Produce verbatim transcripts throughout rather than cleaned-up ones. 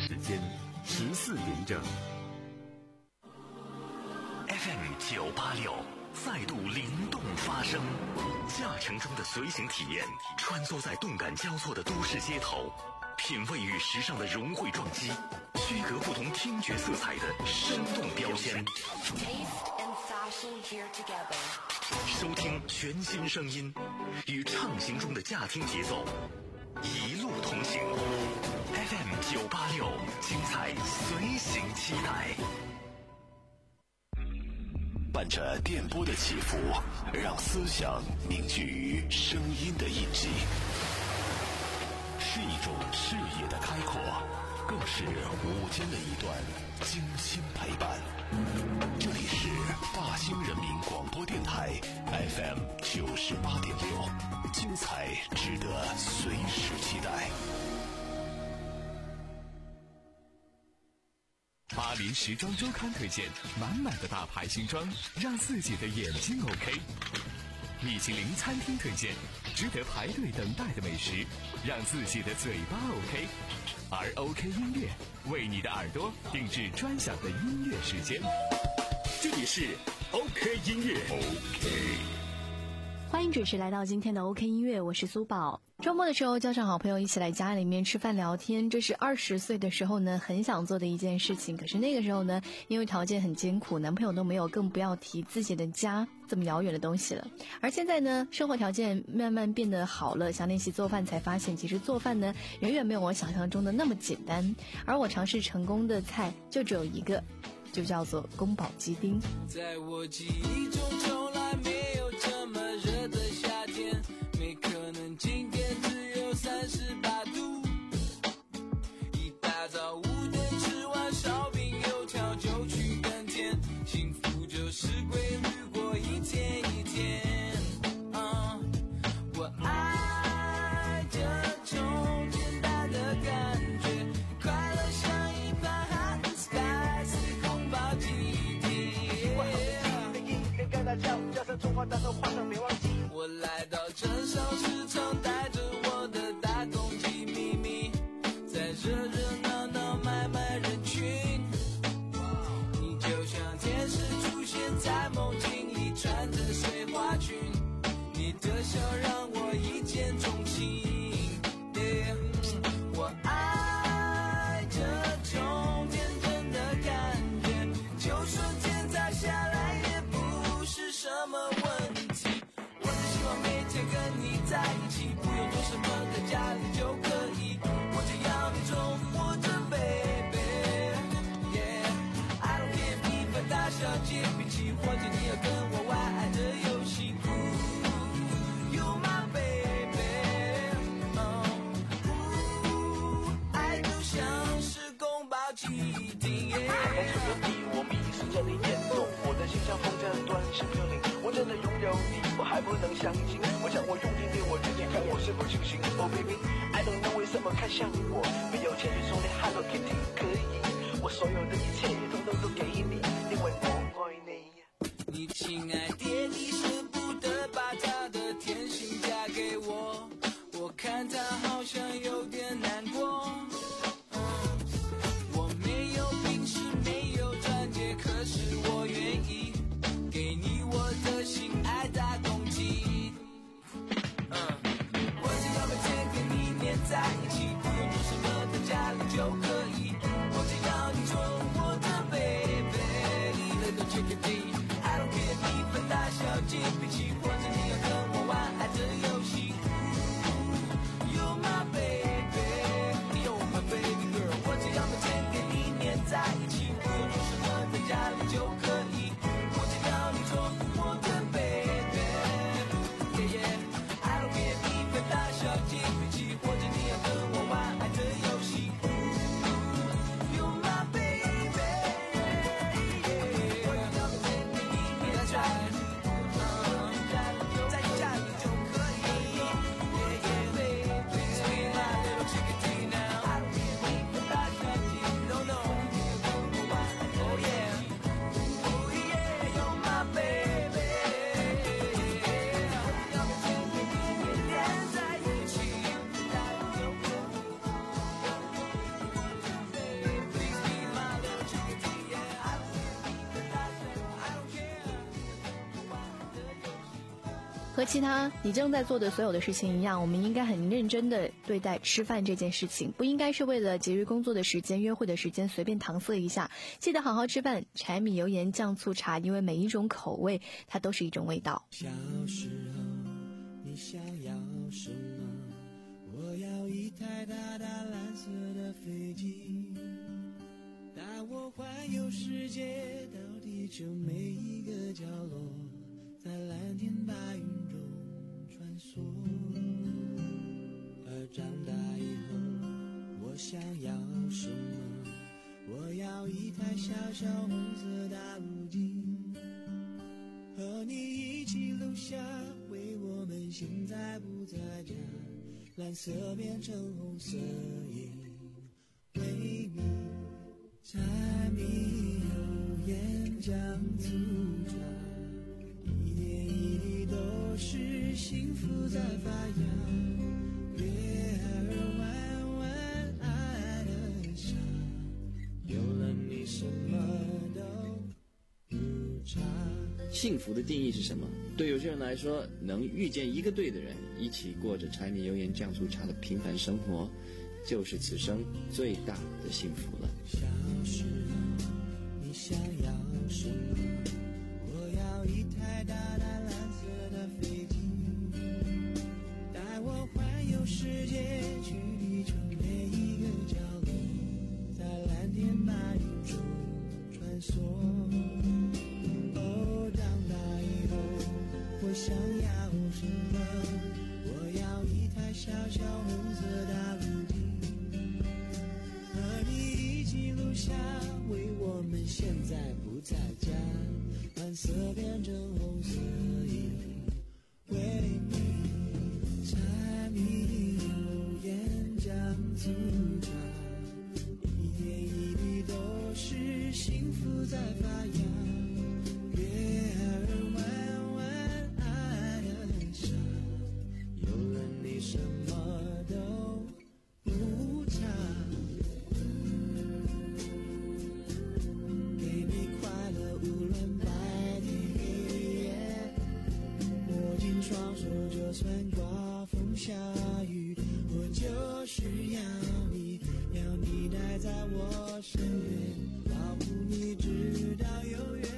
时间十四点整。 F M 九八六再度灵动发声，驾乘中的随行体验，穿梭在动感交错的都市街头，品味与时尚的融汇撞击，区隔不同听觉色彩的生动标签。收听全新声音，与畅行中的驾听节奏，一路同行。F M 九八六，精彩随行期待。 伴着电波的起伏，让思想凝聚于声音的印记，是一种视野的开阔，更是午间的一段精心陪伴。这里是大兴人民广播电台 F M 九十八点六，精彩值得随时期待。 巴黎时装周刊推荐满满的大牌新装，让自己的眼睛 OK。米其林餐厅推荐值得排队等待的美食，让自己的嘴巴 OK。而 OK 音乐为你的耳朵定制专享的音乐时间。这里是 OK 音乐 OK。 欢迎准时来到今天的 OK 音乐，我是苏宝。周末的时候叫上好朋友一起来家里面吃饭聊天，这是二十岁的时候呢很想做的一件事情。可是那个时候呢，因为条件很艰苦，男朋友都没有，更不要提自己的家这么遥远的东西了。而现在呢，生活条件慢慢变得好了，想练习做饭，才发现其实做饭呢远远没有我想象中的那么简单。而我尝试成功的菜就只有一个，就叫做宫保鸡丁。 在我记忆中从来没有这么热的夏天，没可能今天只有三十八度。一大早五点吃完烧饼油条就去耕田，幸福就是规律过一天一天。啊，我爱这种简单的感觉，快乐像一盘 hot and spicy 宫保鸡丁。跟他叫，加上中华大豆花生别忘记。我来到镇上市场，带着我的大公鸡咪咪，在热热闹闹买卖人群。你就像天使出现在梦境里，穿着碎花裙，你的笑让我一见钟情。Yeah, 我爱这种天真的感觉，就算天塌下来也不是什么问题。我只希望每天跟你在一起，不用做什么，在家里就可以。我只要你宠我的 baby。 Yeah, I don't care 比分大小姐比起或者你要跟我玩爱的游戏。Ooh, you're my baby。 Oh, ooh, 爱就像是宫保鸡丁。Yeah， 光是有你，我迷失着你眼动，我的心像风筝断线飘零。我真的拥有你，我还不能相信。我想我用力对我自己看，我是否清醒 ？Oh baby， I don't know 为什么看向我，没有钱去送你 Hello Kitty， 可以，我所有的一切统统都给你，因为我爱你。 你亲爱爹地舍不得把他的甜心嫁给我，我看他好像有点难过。嗯，我没有病史，没有钻戒，可是我愿意给你我的心爱大公鸡。嗯，我只要每天跟你黏在一起，不用做什么，在家里就可以。我只要你宠我和其他你正在做的所有的事情一样，我们应该很认真的对待吃饭这件事情，不应该是为了节约工作的时间、约会的时间随便搪塞一下。记得好好吃饭，柴米油盐酱醋茶，因为每一种口味它都是一种味道。 小时候你想要什么？我要一台大大蓝色的飞机，带我环游世界，到地球每一个角落，在蓝天白云中穿梭。而长大以后我想要什么？我要一台小小红色大陆镜，和你一起录下为我们现在不在家，蓝色变成红色影，为你柴米油盐酱醋茶，一点一滴都是幸福在发芽，月儿弯弯爱的傻，有了你什么都不差。 幸福的定义是什么？对有些人来说，能遇见一个对的人，一起过着柴米油盐酱醋茶的平凡生活，就是此生最大的幸福了。 小时候你想要什么？我要一台大大蓝色的飞机，带我环游世界，去地球每一个角落，在蓝天白云中穿梭。哦，长大以后我想要什么？我要一台小小红色大陆镜，和你一起录下为我们现在不在家，蓝色变成红色影，为你柴米油盐酱醋茶，一点一滴都是幸福在发芽，月儿弯弯爱的傻，有了你什么都不差，给你快乐无论白天黑夜，握紧双手就算刮风下雨，我就是要你，要你待在我身边，保护你直到永远。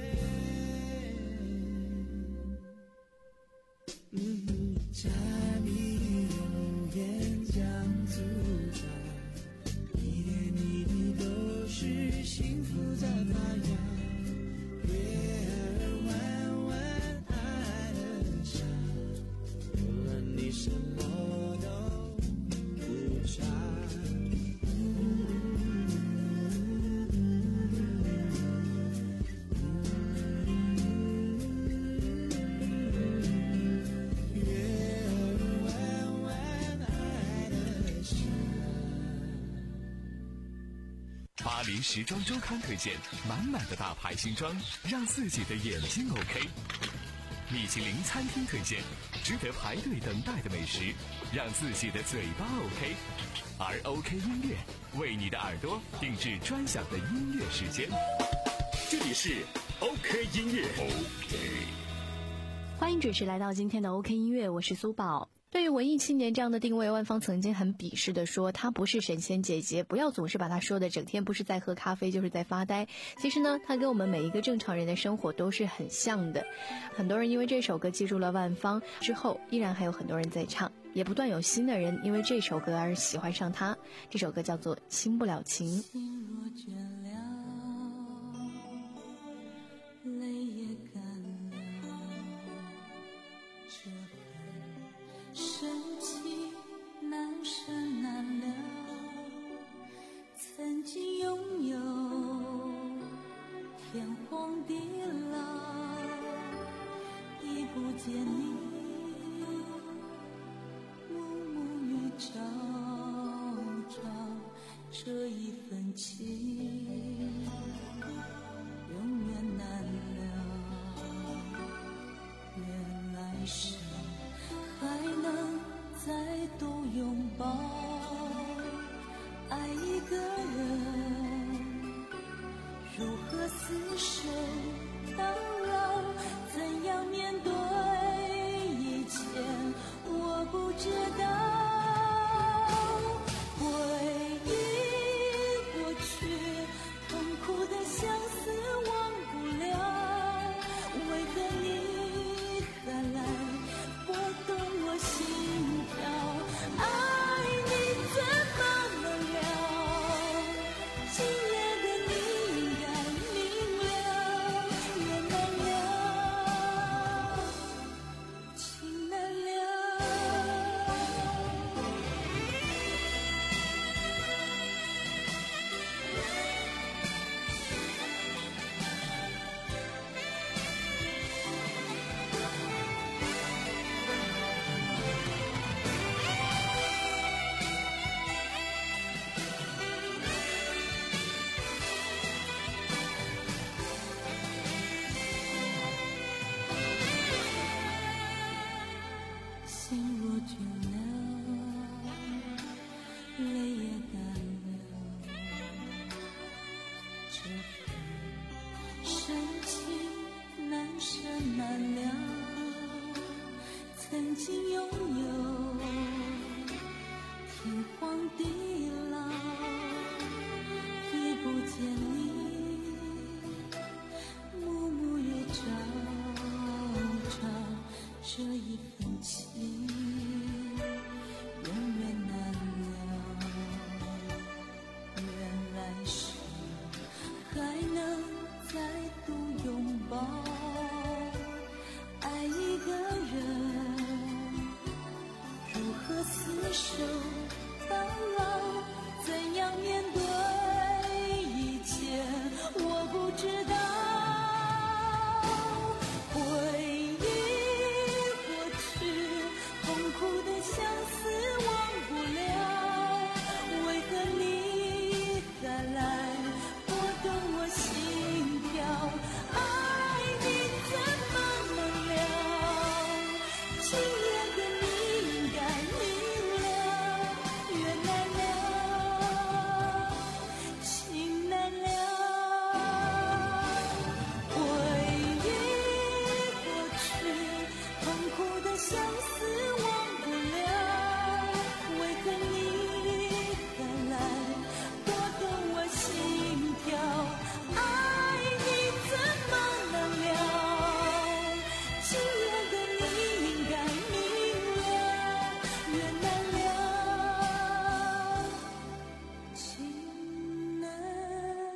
嗯，柴米油盐酱醋茶，一点一滴都是幸福在发芽，月儿弯弯爱的傻，有了你什么都不差。 巴黎时装周刊推荐满满的大牌新装，让自己的眼睛 OK。米其林餐厅推荐值得排队等待的美食，让自己的嘴巴 OK。而 OK 音乐为你的耳朵定制专享的音乐时间。 这里是 OK 音乐 OK。 欢迎准时来到今天的 OK 音乐，我是苏宝。对于文艺青年这样的定位，万芳曾经很鄙视地说她不是神仙姐姐，不要总是把她说的整天不是在喝咖啡就是在发呆。其实呢，她跟我们每一个正常人的生活都是很像的。很多人因为这首歌记住了万芳，之后依然还有很多人在唱，也不断有新的人因为这首歌而喜欢上她。这首歌叫做《亲不了情》。 心若倦了，泪也干了，这份深情难舍难了。曾经拥有天荒地老，已不见你暮暮与朝朝，这一份情永远难了。愿来生还能再度拥抱，爱一个人如何厮守到老，怎样面对一切分，深情难舍难了，曾经拥有天荒地老，已不见你暮暮也朝朝，这一份情永远难了。原来是还能再度拥抱，爱一个人如何厮守到老，怎样面对一切我不知道。回忆过去，痛苦的相思忘不了，为何你还来拨动我心跳，爱你怎么能了，今夜的你应该明了，缘难了，情难了。回忆过去，痛苦的相思忘不了，为何你还来拨动我心跳，爱你怎么能了，今夜的你应该明了，缘难了，情难了。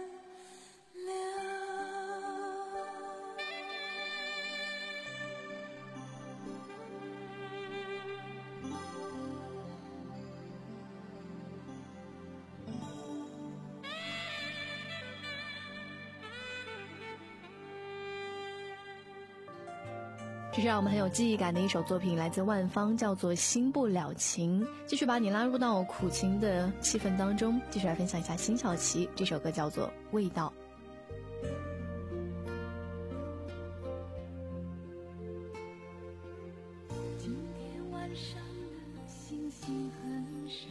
这是让我们很有记忆感的一首作品，来自万芳，叫做《心不了情》。继续把你拉入到苦情的气氛当中，继续来分享一下辛晓琪这首歌，叫做《味道》。 今天晚上的星星很少，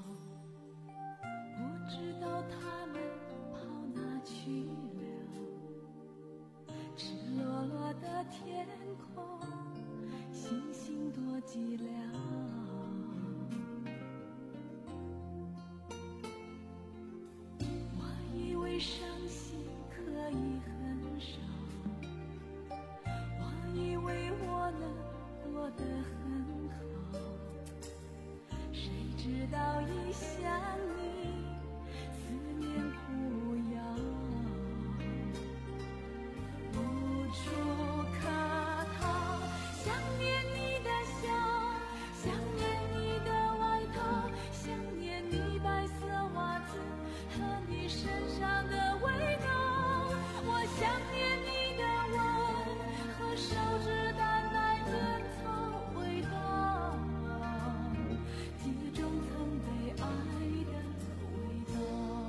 不知道他们跑哪去了。赤裸裸的天空，星星多寂寥。我以为伤心可以很少，我以为我能过得很好，谁知道一想你，思念苦药，无处可逃。想念你的笑，想念你的外套，想念你白色袜子和你身上的味道。我想念你的吻和手指淡淡烟草味道，记忆中曾被爱的味道。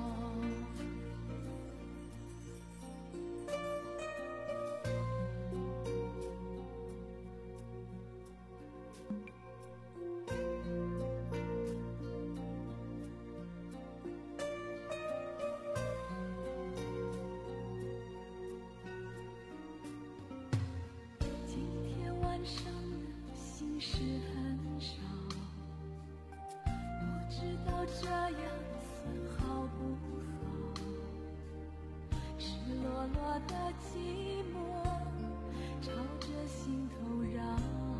今天晚上的心事很少，不知道这样算好不好，赤裸裸的寂寞朝着心头绕。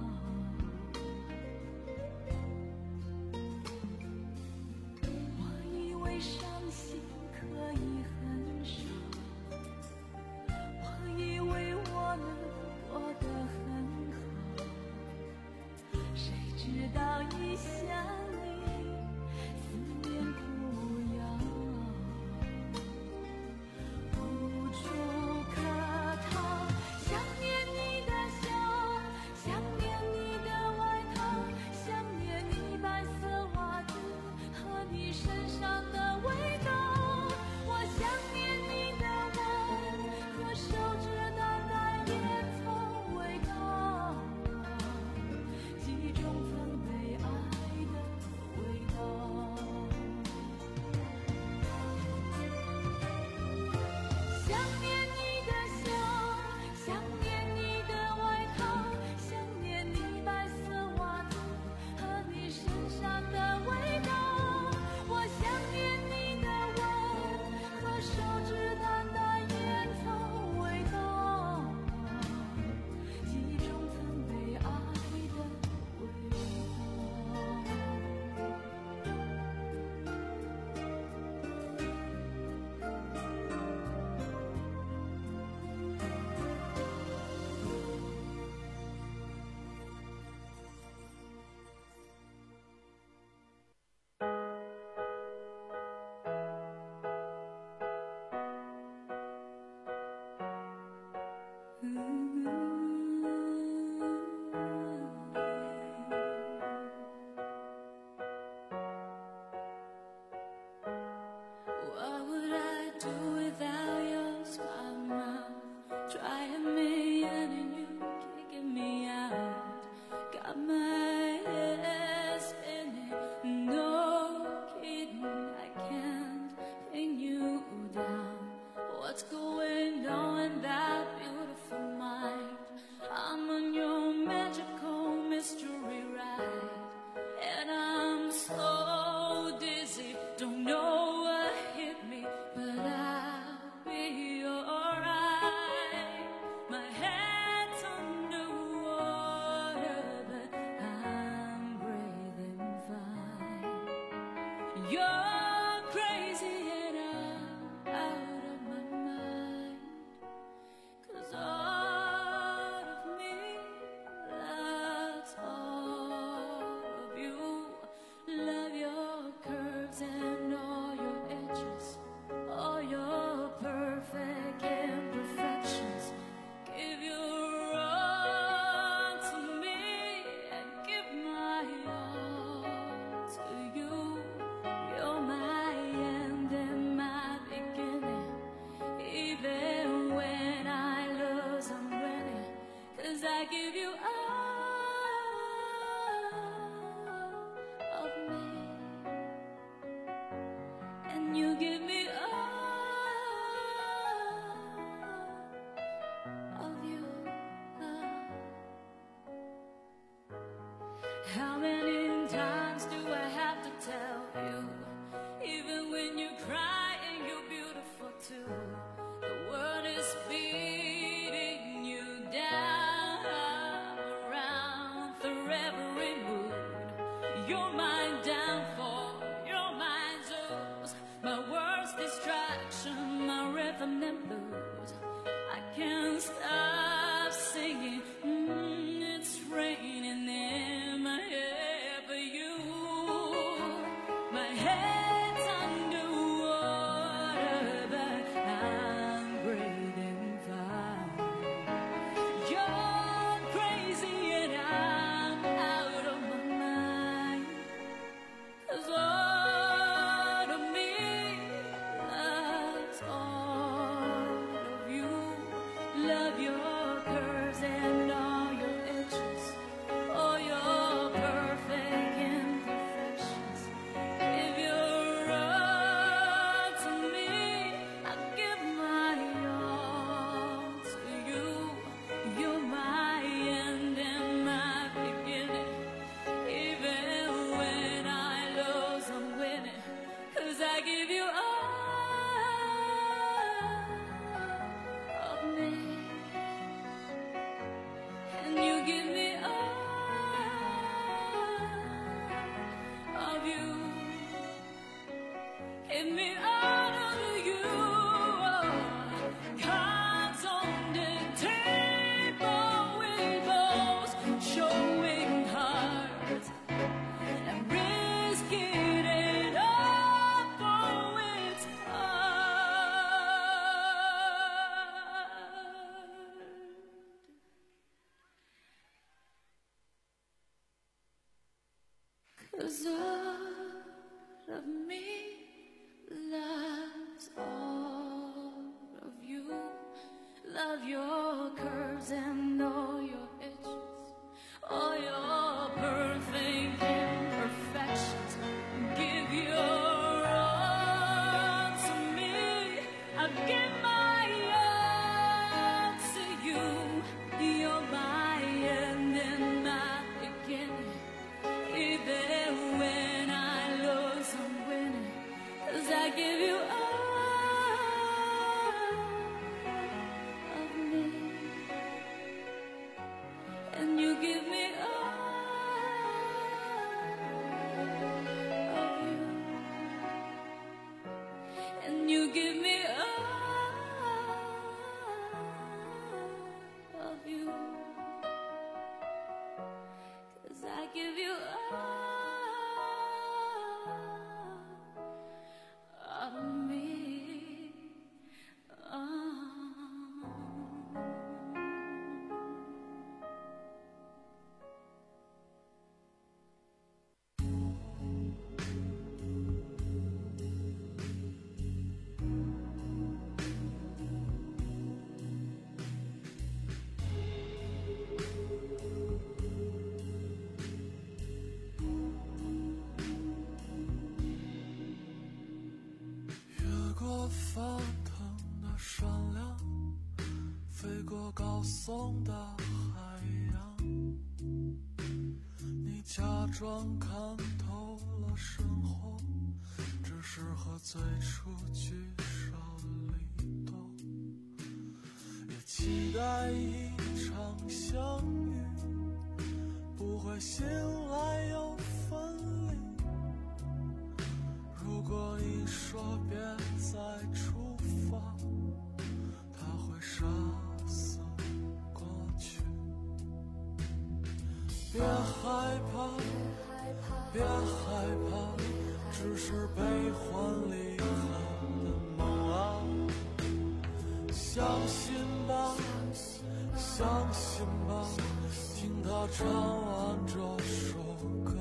我以为伤心可以很少，我以为我能过得很好，谁知道一想你，思念苦药。 What's going on in that beautiful mind? I'm on your magical mystery ride, and I'm so dizzy, don't know what hit me, but I'll be alright. My head's underwater, but I'm breathing fine. You're crazy and I'm out of my mind, 'cause all of me loves all of you. Love your curves and all your edges, all your perfect imperfections. Give your all to me and give my all to you. You're my end and my beginning. Even when I lose, I'm winning, 'cause I give you all of me, and you give me all of you. How many times do I have to tell you? Even when you're crying, you're beautiful too. The world is beating you down around through every mood. You're my downfall, you're my Zeus, my worst distraction, my rhythm and blues. I can't stop singing, mm, it's raining in my head for you. My head's underwater, but I'm breathing fine. You're crazy and I'm out of my mind, 'cause all of me loves all of you. Love your curves and all your edges, all your perfect imperfections. Give your all to me, I give my all to you. You're my end and my beginning. Even when I lose, I'm winning, 'cause I give you all of me, and you give me all of you. Give me all of you. Cards on the table with those showing hearts, and risking it all for its heart. 'Cause all of me loves all of you. Love your curves and all your edges, all your perfect imperfections. Give your all to me, I give my all to you. You're my end and my beginning. Even when I lose, I'm winning, 'cause I give you all of me, 个高耸的海洋，你假装看透了生活，只是和最初聚少离多，也期待一场相遇，不会醒来又分离。如果你说别再出发，它会杀死过去。别害怕，别害怕，只是悲欢离合的梦啊！相信吧，相信吧，听他唱完这首歌。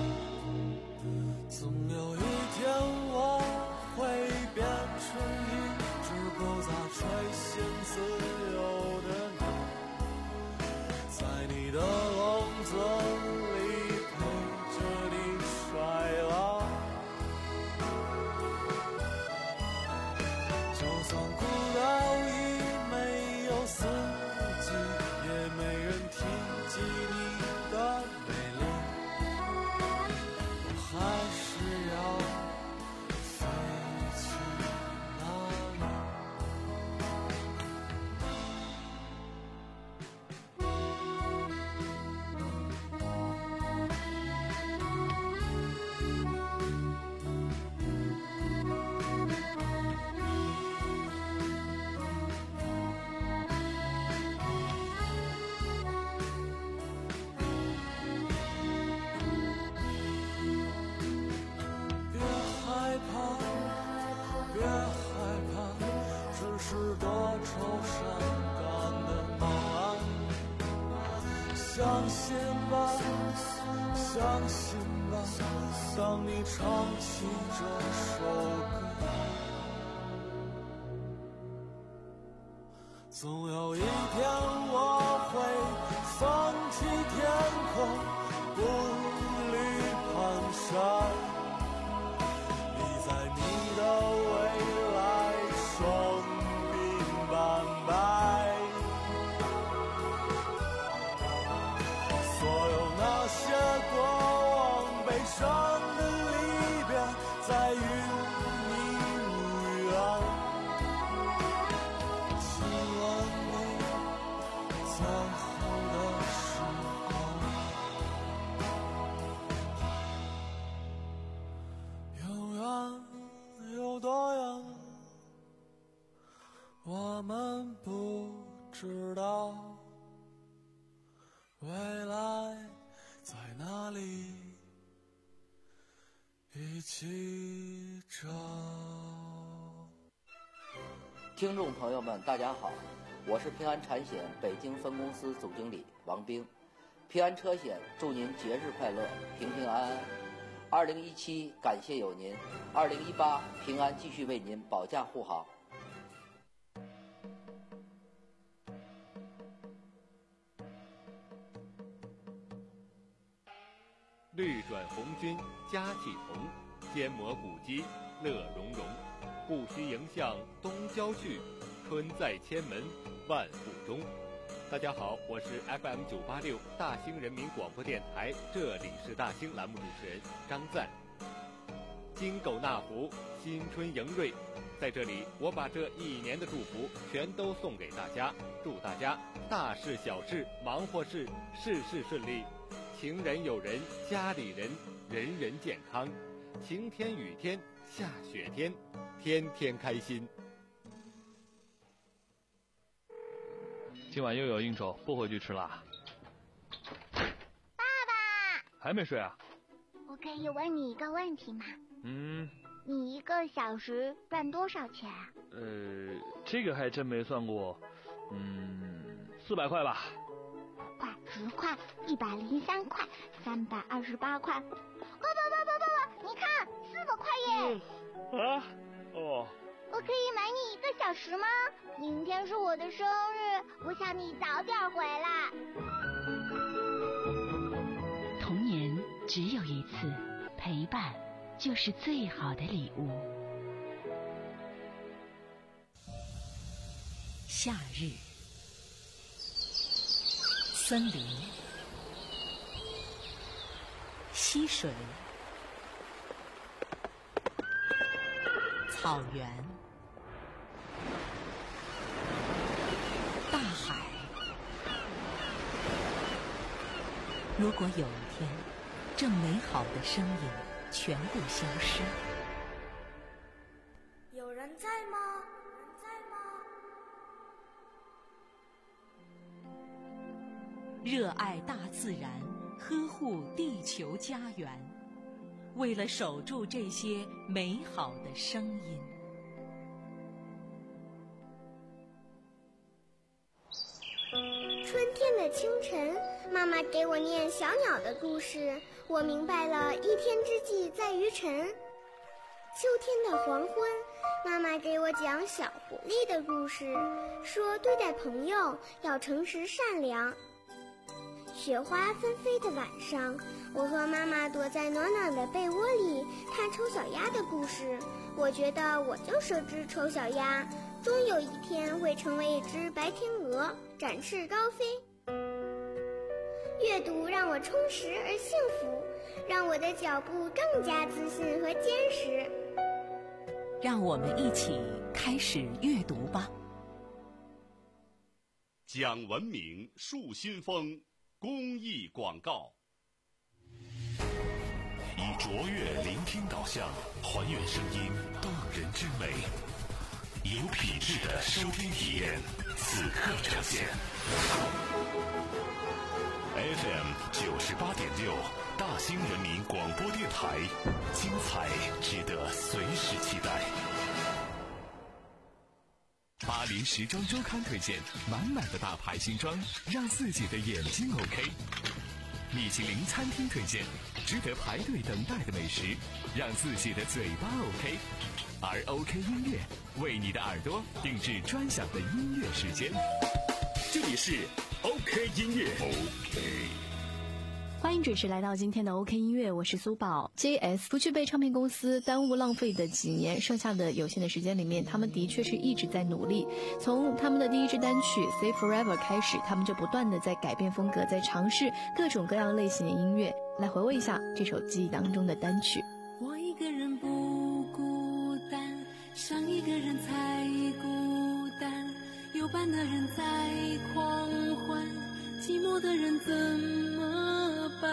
总有一天我会变成一只不再垂涎自由的鸟，在你的笼子里陪着你衰老。就算孤岛已没有四季，也没人提及你的美丽，我还是要飞去哪里？别害怕，别害怕，只是多愁善感的梦啊！相信吧，相信吧，当你唱起这首歌，总有一天我会放弃天空，步履蹒跚。你在你的未来双鬓斑白，所有那些过往悲伤的离别，在与你无缘。亲吻你最后的时光，永远有多远，我们不知道，未来在哪里，一起找。 听众朋友们，大家好，我是平安产险北京分公司总经理王兵。平安车险祝您节日快乐，平平安安。二零一七感谢有您，二零一八平安继续为您保驾护航。 绿转红军佳气同，坚磨古肌乐融融。不须迎向东郊去，春在千门万户中。大家好，我是 F M 九八六大兴人民广播电台，这里是大兴栏目主持人张赞。金狗纳福，新春迎瑞，在这里我把这一年的祝福全都送给大家，祝大家大事小事忙活事事事顺利，情人友人家里人人人健康，晴天雨天下雪天天天开心。 今晚又有应酬，不回去吃啦。 爸爸， 还没睡啊？ 我可以问你一个问题吗？ 嗯。 你一个小时赚多少钱啊？ 呃，这个还真没算过。嗯，四百块吧。 块、十块、一百零三块、三百二十八块。爸爸爸爸爸爸，你看，四百块耶！ 嗯、啊？哦。 我可以买你一个小时吗？明天是我的生日，我想你早点回来。 童年只有一次，陪伴就是最好的礼物。夏日， 森林、溪水、草原、大海。如果有一天，这美好的声音全部消失， 有人在吗？ 热爱大自然，呵护地球家园，为了守住这些美好的声音。 春天的清晨，妈妈给我念小鸟的故事，我明白了一天之计在于晨。秋天的黄昏，妈妈给我讲小狐狸的故事，说对待朋友要诚实善良。雪花纷飞的晚上，我和妈妈躲在暖暖的被窝里看丑小鸭的故事。我觉得我就是只丑小鸭，终有一天会成为一只白天鹅，展翅高飞。阅读让我充实而幸福，让我的脚步更加自信和坚实。 让我们一起开始阅读吧。 讲文明树新风公益广告。 以卓越聆听导向，还原声音动人之美，有品质的收听体验，此刻呈现。F M 九十八点六，大兴人民广播电台，精彩值得随时期待。 巴黎时装周刊推荐满满的大牌新装，让自己的眼睛 OK。米其林餐厅推荐值得排队等待的美食，让自己的嘴巴 OK。而 OK 音乐为你的耳朵定制专享的音乐时间。 这里是 OK 音乐 OK。 欢迎准时来到今天的 OK 音乐，我是苏宝。J S 不去被唱片公司耽误浪费的几年，剩下的有限的时间里面，他们的确是一直在努力。从他们的第一支单曲 Say Forever 开始，他们就不断的在改变风格，在尝试各种各样类型的音乐。来回味一下这首记忆当中的单曲。 我一个人不孤单，伤一个人才孤单，有伴的人在狂欢，寂寞的人怎么办？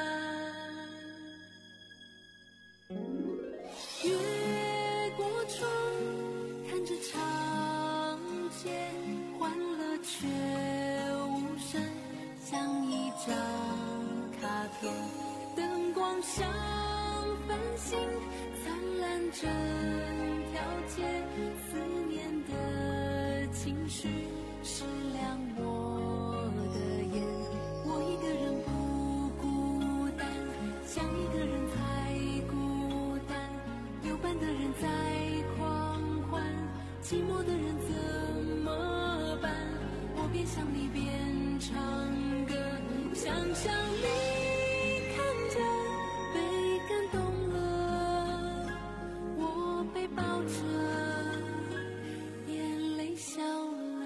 越过窗，看着长街，欢乐却无声，像一张卡片，灯光像繁星，灿烂整条街，思念的情绪是亮我的眼。我一个人不孤单，想一个人才孤单，有伴的人在狂欢，寂寞的人怎么办？我边想你边唱歌，想象你看着被感动了，我被抱着眼泪笑了。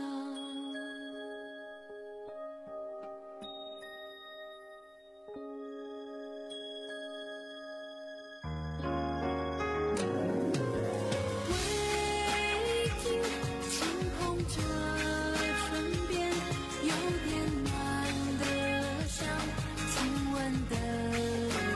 微听轻捧着唇边，有点暖的像亲吻的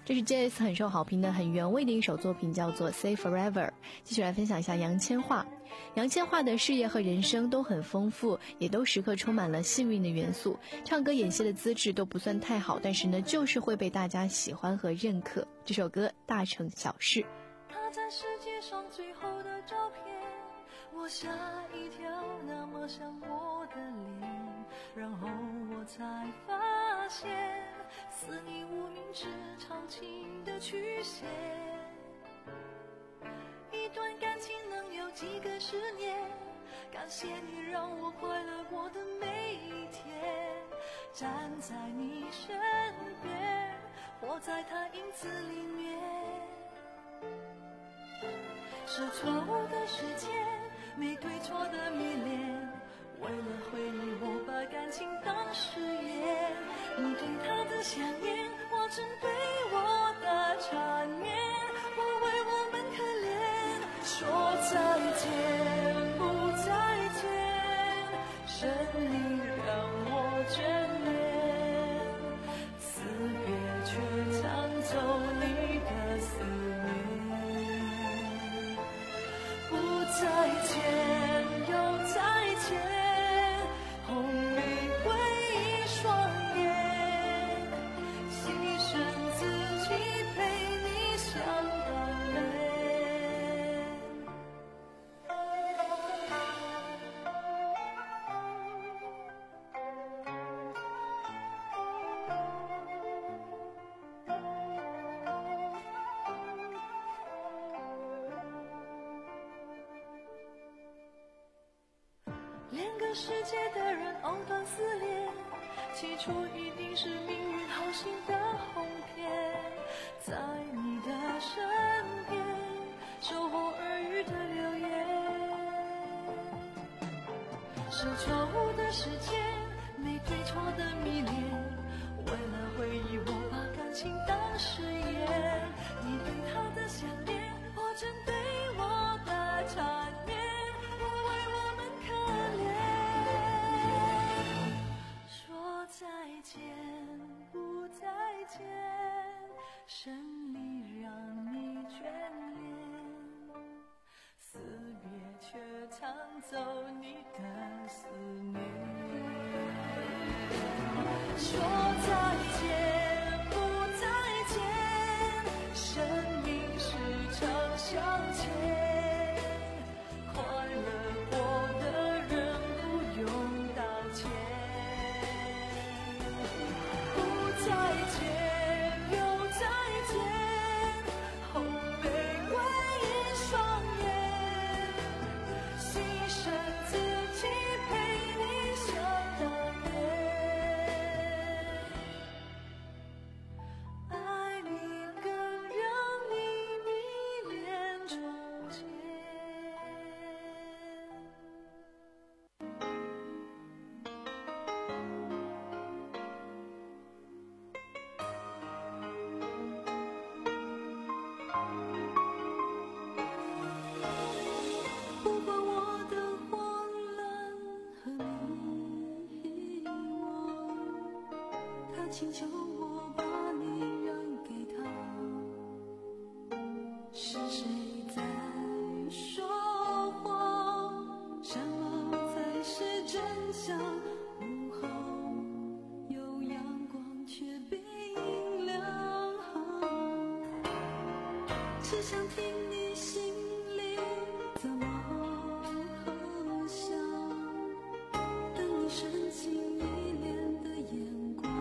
这是 J S 很受好评的很原味的一首作品，叫做 Say Forever。 继续来分享一下杨千嬅。杨千嬅的事业和人生都很丰富，也都时刻充满了幸运的元素，唱歌演戏的资质都不算太好，但是呢就是会被大家喜欢和认可。这首歌大成小事。 他在世界上最后的照片，我吓一跳，那么像我的脸，然后我才发现似你无名指长情的曲线。一段感情能有几个十年，感谢你让我快乐过的每一天，站在你身边，活在他影子里面。是错误的时间，没对错的迷恋，为了回忆我把感情当誓言。你对他的想念，我针对我的缠绵，我为我们可怜，说再见不再见，生离让我眷恋，死别却抢走你的思念。不再见又再见，红玫瑰一双眼，牺牲自己陪你想当年。两个世界的人藕断丝连，起初一定是命运好心的哄骗，在你的身边守候耳语的流言。是错误的时间，没对错的迷恋，为了回忆我把感情当誓言。你对他的想念，我针对我的缠绵，我为我们可怜。说再见不再见，生离让你眷恋，死别却抢走你的思念。说再见不再见，生命是场向前，快乐过的人不用道歉。不再见又再见，红玫瑰一双眼，牺牲自己陪你想当年。爱你更让你迷恋终结。不管我的慌乱和迷惘，他请求我把你让给他。是谁在说谎？什么才是真相？午后有阳光却被阴凉，只想听你心里怎么想，等你深情依恋的眼光。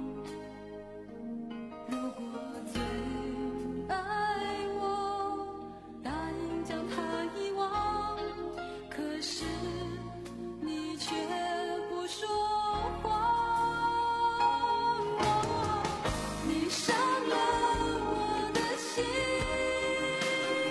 如果最爱我，答应将它遗忘，可是你却不说谎。你伤了我的心，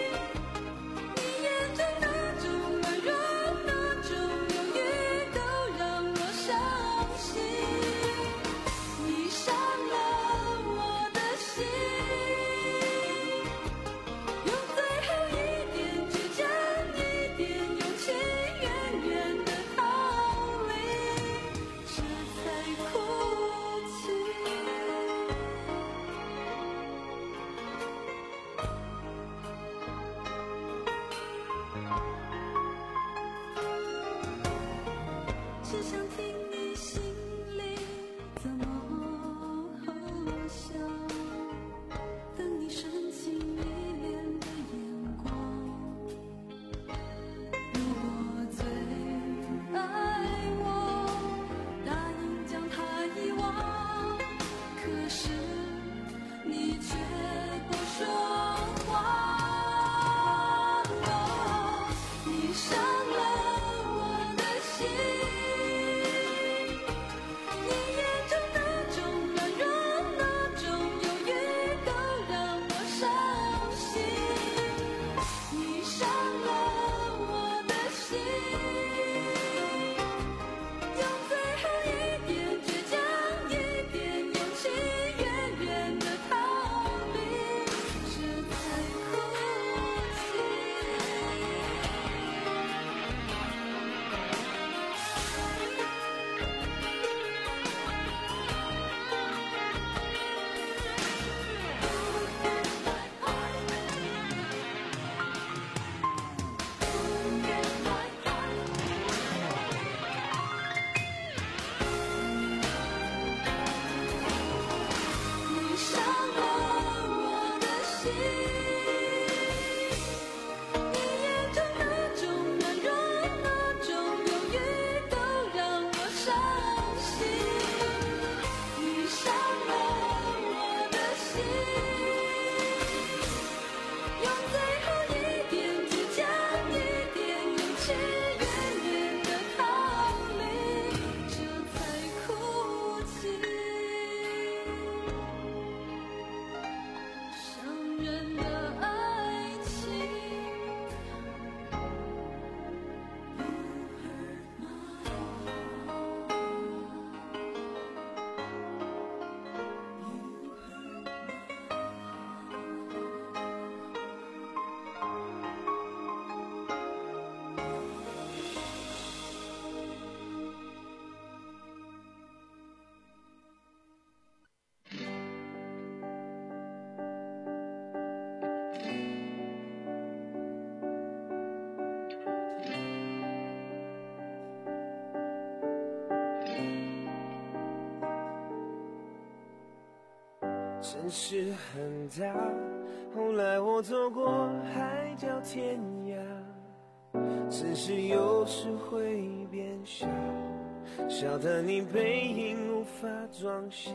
城市很大，后来我走过海角天涯，城市有时会变小，小的你背影无法装下。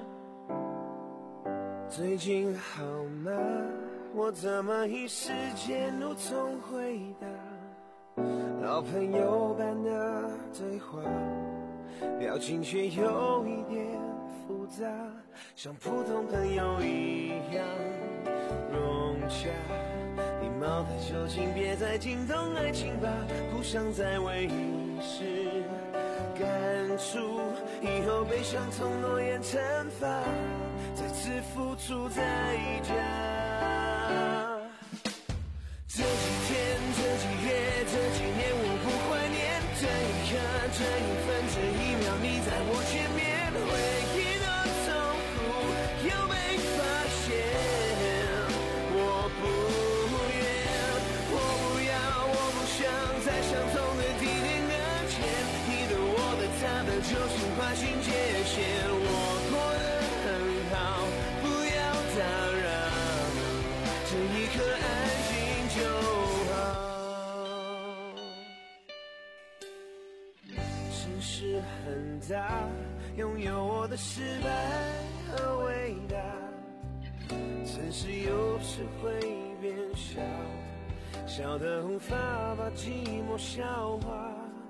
最近好吗？我怎么一时间无从回答？老朋友般的对话，表情却有一点复杂，像普通朋友一样融洽。礼貌的就请别再惊动爱情吧，不想再为一时感触，以后被伤痛诺言惩罚，再次付出代价。这几天，这几月，这几年，我不怀念这一刻，这一分，这一秒，你在我前面，回忆的痛苦又被发现。我不愿，我不要，我不想在相同的地点搁浅，你的我的他的就请划清界限。我过得很好，不要打扰，这一刻安静就好。城市很大，拥有我的失败和伟大，城市有时会变小，小的无法把寂寞消化。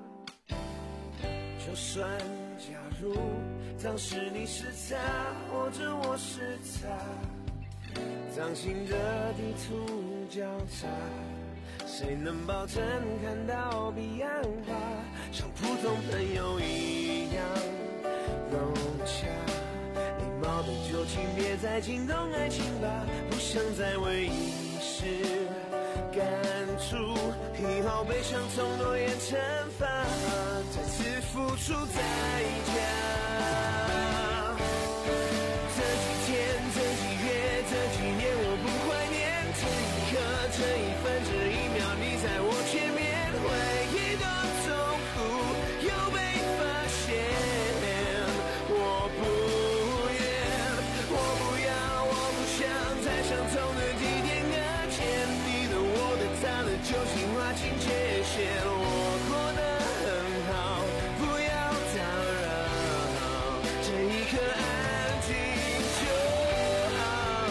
就算假如当时你是他，或者我是他，掌心的地图交叉，谁能保证看到彼岸花？像普通朋友一样融洽，礼貌的就请别再惊动爱情吧，不想再为一时感触，以后被伤痛诺言惩罚，再次付出代价。这几天，这几月，这几年，我不怀念这一刻，这一分，这一秒，你在我前面，回忆的痛苦又被发现。我不愿，我不要，我不想在相同的地点搁浅，你的我的他的就请划清界限。我过得很好，不要打扰，这一刻安静就好。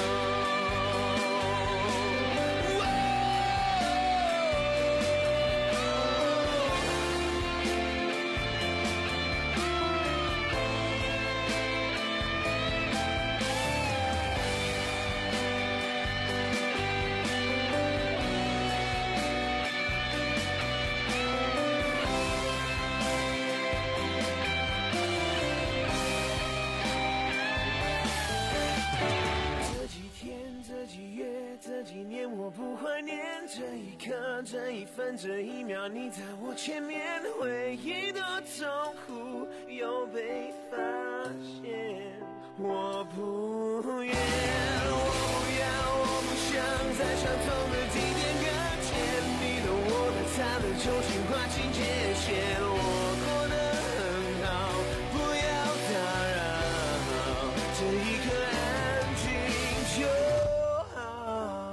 这几天，这几月，这几年，我不怀念这一刻，这一分，这一秒，你在我前面，回忆的痛苦又被发现。我不愿，我不要，我不想在相同的地点搁浅，你的我的他的就请划清界限。我过得很好，不要打扰，这一刻安静就好。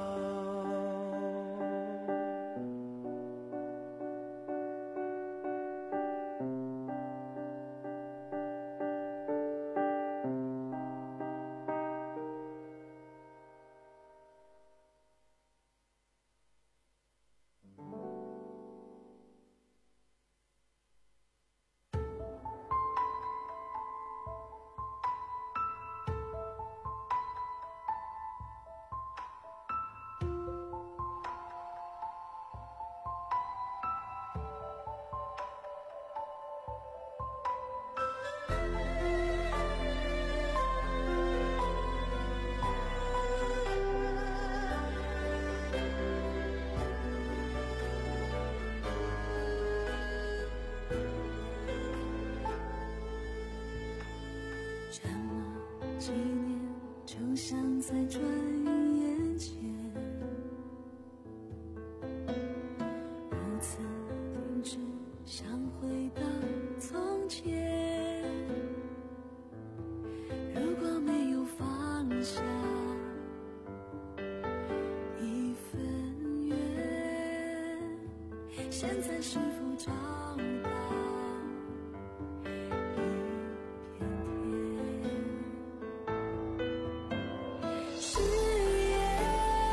这么几年，就像在转眼间，如此定止，想回到从前。如果没有放下现在是否找到一片天？誓言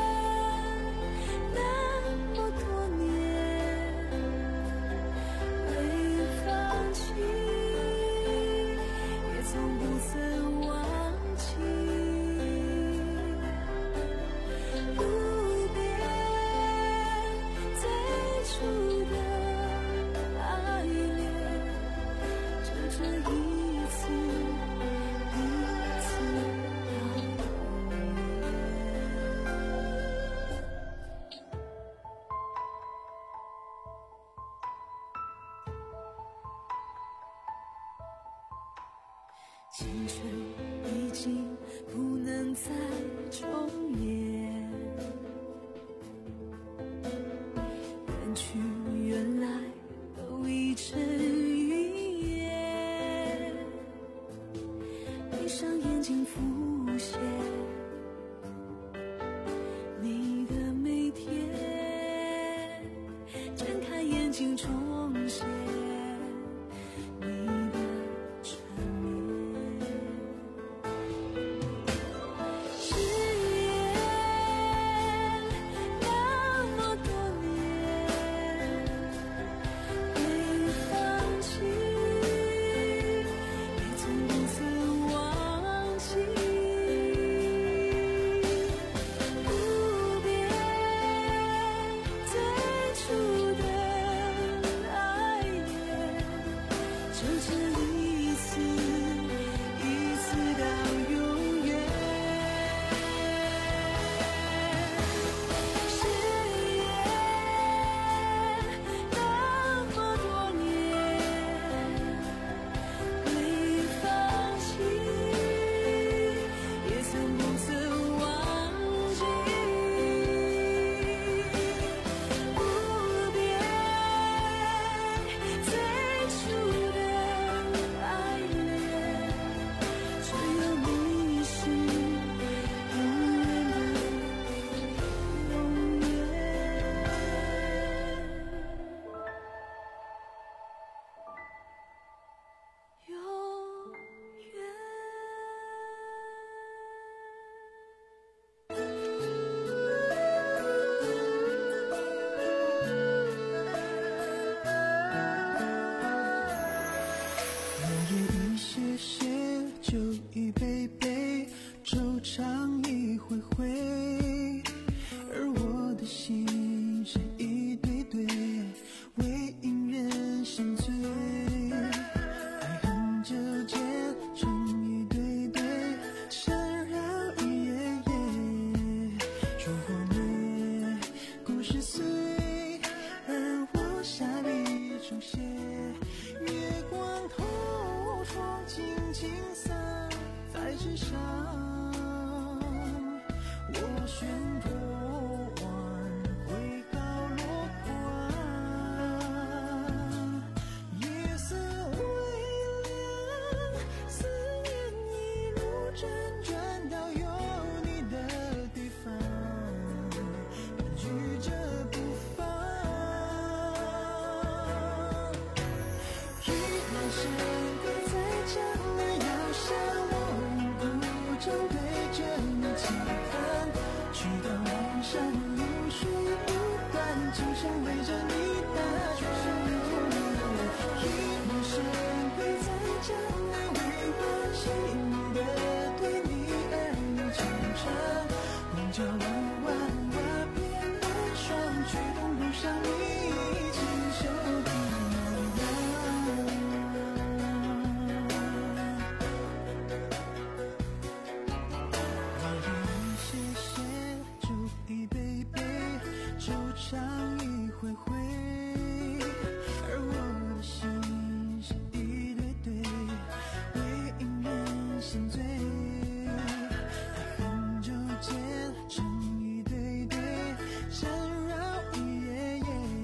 那么多年没放弃，也从不曾忘记。路边最初的爱恋，就这一次一次到永远。青春已经不能再重演，远去原来都已成云烟，闭上眼睛浮现你的每天，睁开眼睛重现你的缠绵。誓言那么多年没放弃，也从不曾忘记。路边最初的爱恋，就这一次一次到永远。誓言那么多年没放弃，也曾不曾忘记。路边最初的爱恋，只有你是永远的永远。永远。 落叶一些些，酒一杯杯，惆怅一回回，而我的心是一堆堆，为因人心醉。爱恨纠结成一对对，缠绕一夜夜，烛火灭，故事碎，而我下笔重写。月光透窗，轻轻洒在纸上，我旋过挽回高落款，夜色微凉，思念一路辗转到有你的地方，盘踞着不放。一往深归在江南遥想，我无故正对着你轻叹，直到万山流水不断，今生为着你打转。一往深归在江南，为欢喜的对你儿女纠缠，光脚弯弯瓦片的霜，驱动路上你锦绣的模样。落叶一些些，酒一杯杯，惆怅一回回，而我的心是一对对，为因人心醉。爱恨纠结成一对对，缠绕一夜夜，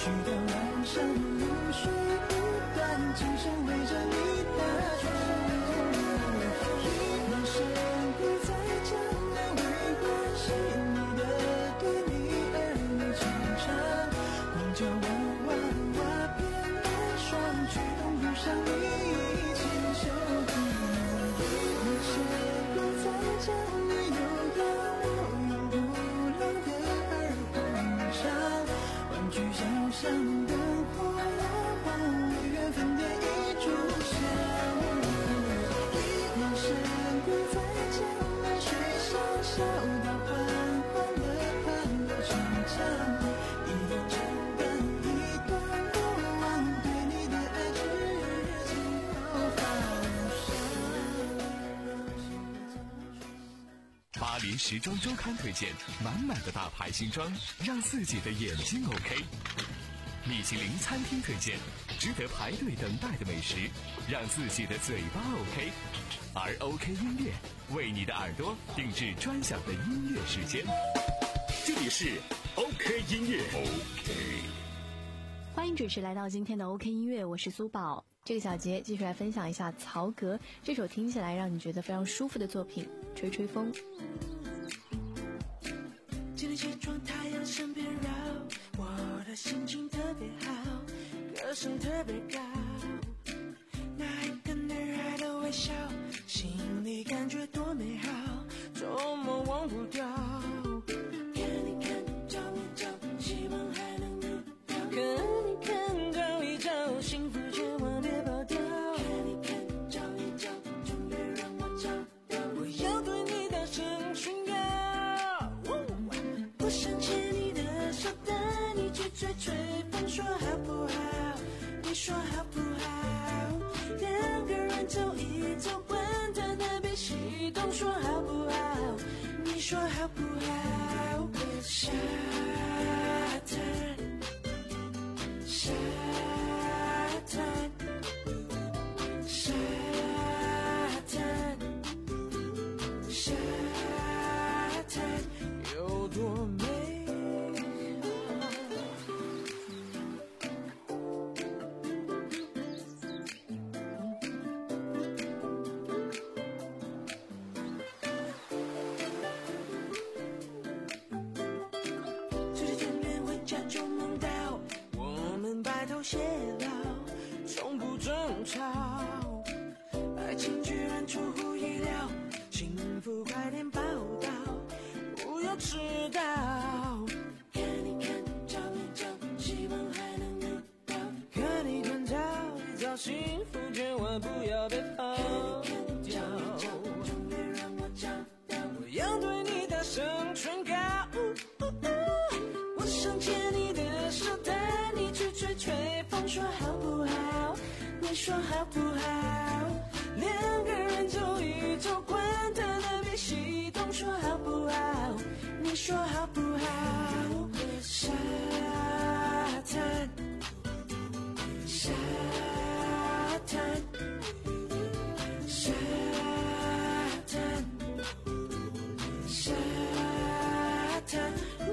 许多阑珊露水不断，今生围着你打转。一梦神归在江南，为关心你的对你儿女情长。光脚弯弯瓦片寒霜，却懂如上你一千袖底。一梦神归在江南，悠扬悠悠不老的耳旁上，万句小巷灯火摇晃，为缘分点一炷香。一梦神归在江南，水上小岛缓缓地攀过城墙，一段长短一段过往，对你的爱至今都放巴黎时装周刊推荐满满的大牌新装，让自己的眼睛 OK。米其林餐厅推荐值得排队等待的美食，让自己的嘴巴 OK。而 OK 音乐为你的耳朵定制专享的音乐时间。这里是 OK 音乐 OK。 欢迎准时来到今天的 OK 音乐，我是苏宝。这个小节继续来分享一下曹格这首听起来让你觉得非常舒服的作品《吹吹风》。 今天起床太阳身边绕，我的心情特别好，歌声特别高，那一个女孩的微笑，心里感觉多美好，周末忘不掉。看你看照一照，希望还能遇到。看你看照一照，幸福千万别跑掉。看你看照一照，终于让我找到。我要对你大声宣告，我想牵你的手，带你去吹吹风，说好不好？你说好不好？两个人走一走，管他南北西东，说好不好？你说好不好？沙滩，沙滩，沙滩，沙滩有多美？偕老，从不争吵，爱情居然出乎意料，幸福快点报道，不要迟到。看你看照一照，希望还能遇到。看你看照一照，幸福千万不要被抛掉。终于让我找到，我要对你大声宣告。我想牵你的手，带你去吹吹风，说好不好？你说好不好？两个人走一走，管他南北西东，说好不好？你说好不好？沙滩，沙滩，沙滩，沙滩。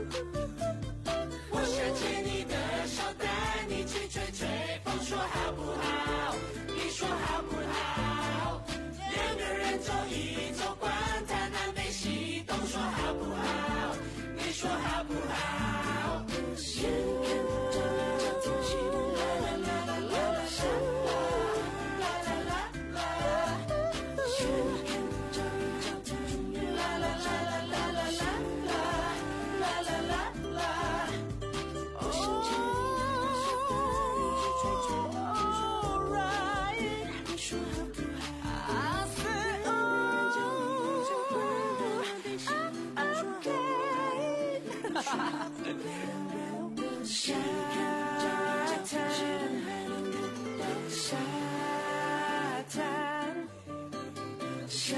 我想牵你的手，带你去吹吹风，说好不好？你说好不好？两个人走一走，管他南北西东，说好不好？你说好不好？先看照一照，希望啦啦啦啦啦啦啦啦啦，先看照一照，终于啦啦啦啦啦啦啦啦啦啦啦。我想牵你的手，带你去吹吹风，说好不好？你说好不好？ I say oh， 沙滩，沙滩，沙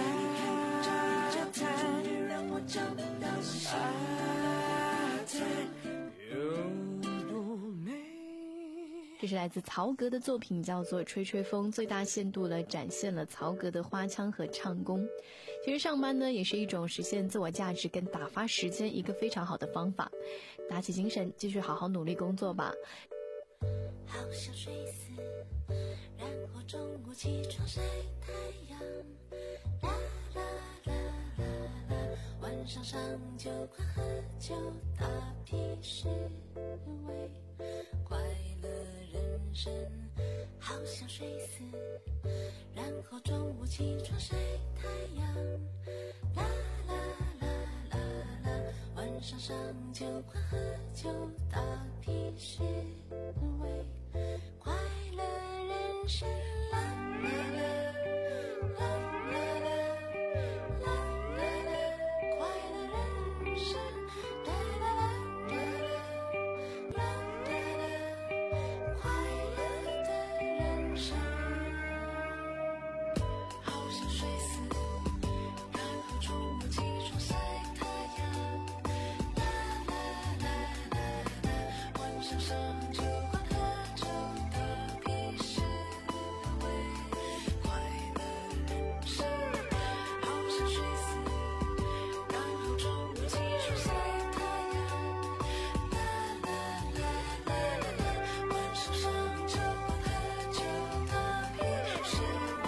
滩，让我找到沙滩有多美。 这是来自曹格的作品，叫做《吹吹风》，最大限度地展现了曹格的花腔和唱功。其实上班呢，也是一种实现自我价值跟打发时间一个非常好的方法。打起精神，继续好好努力工作吧。 好想睡死，然后中午起床晒太阳，啦啦啦啦啦，晚上上酒馆喝酒打屁是味，快乐人生好想睡死，然后中午起床晒太阳，啦啦啦啦啦，晚上上酒馆喝酒打屁是味，快乐人生啦啦啦啦啦啦啦啦啦，快乐人生啦啦啦啦啦啦啦，快乐的人生。好想睡死，然后中午起床晒太阳，啦啦啦啦啦，晚上上酒馆喝酒打屁是味，快乐人生。好想睡死，然后中午起床晒太阳，啦啦啦啦啦，晚上上酒馆喝酒打屁是味。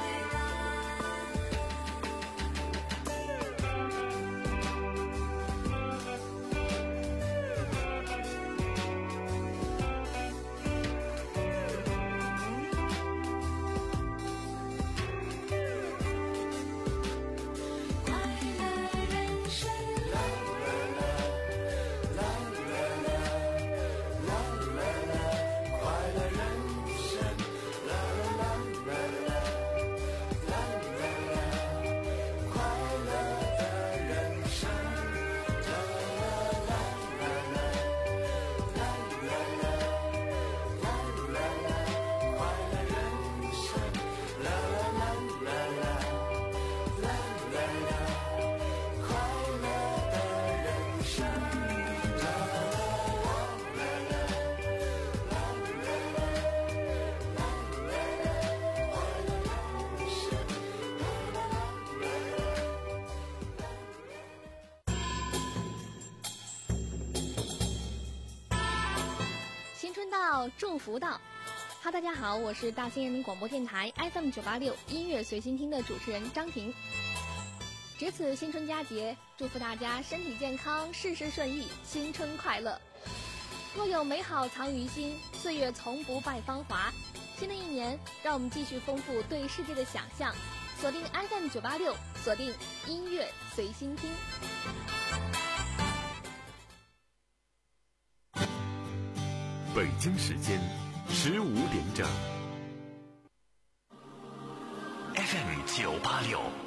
快乐人生，啦啦啦啦啦啦啦啦，快乐人生，啦啦啦啦啦啦啦啦，快乐的人生，啦啦啦啦啦啦啦啦啦啦啦，快乐人生，啦啦啦啦啦啦啦啦，快乐的人生，啦啦啦啦啦啦啦啦，快乐人生，啦啦啦新春到，祝福到。哈，大家好，我是大兴人民广播电台 F M 九八六音乐随心听的主持人张婷。值此新春佳节，祝福大家身体健康，事事顺意，新春快乐。若有美好藏于心，岁月从不败芳华。新的一年，让我们继续丰富对世界的想象，锁定 F M 九八六，锁定音乐随心听。 北京时间十五点整。F M 九八六。